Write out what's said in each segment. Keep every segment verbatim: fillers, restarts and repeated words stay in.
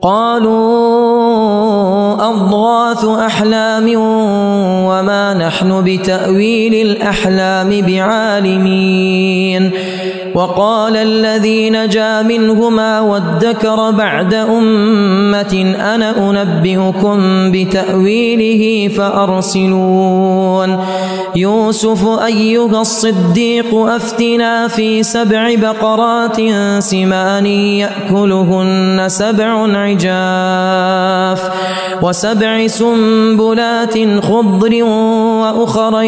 قالوا أضغاث أحلام وما نحن بتأويل الأحلام بعالمين. وقال الذي نجا منهما وادكر بعد أمة أنا أنبئكم بتأويله فأرسلون. يوسف أيها الصديق أفتنا في سبع بقرات سمان يأكلهن سبع عجاف وسبع سنبلات خضر وأخر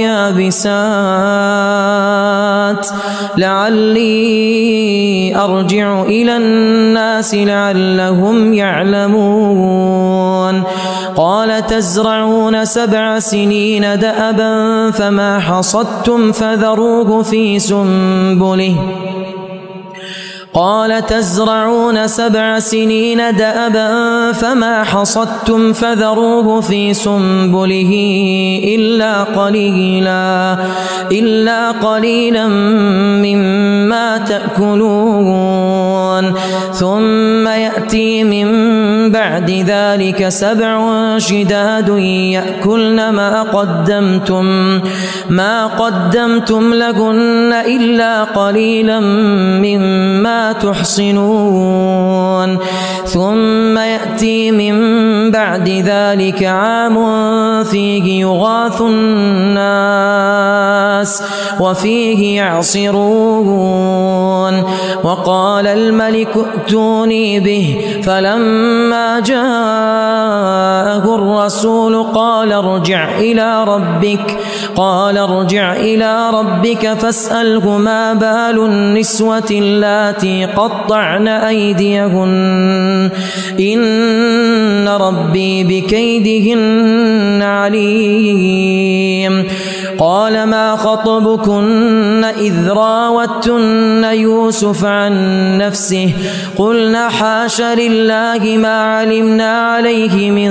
يابسات لعلي أرجع إلى الناس لعلهم يعلمون. قال تزرعون سبع سنين دأبا فما حصدتم فذروه في سنبله قال تزرعون سبع سنين دأبا فما حصدتم فذروه في سنبله إلا قليلا إلا قليلا مما تأكلون. ثم يأتي من بعد ذلك سبع شداد يأكلن ما قدمتم ما قدمتم لهن إلا قليلا مما تحصنون. ثم يأتي من بعد ذلك عام فيه يغاث الناس وفيه يعصرون. وقال الملك ائتوني به فلما جاءه الرسول قال ارجع إلى ربك قال ارجع إلى ربك فاسأله ما بال النسوة اللاتي قطعن أيديهن إن ربي بكيدهن عليم. قال ما خطبكن إذ راوتن يوسف عن نفسه قلنا حاش لله ما علمنا عليه من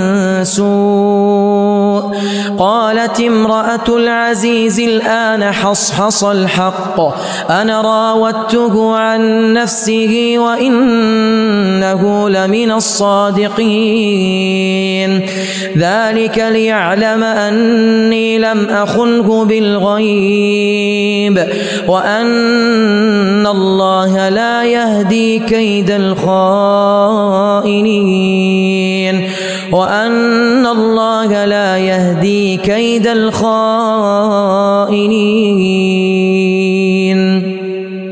سوء. قالت امرأة العزيز الآن حصحص الحق أنا راودته عن نفسه وإنه لمن الصادقين. ذلك ليعلم أني لم أخنه بالغيب وأن الله لا يهدي كيد الخائنين وأن الله لا يهدي كيد الخائنين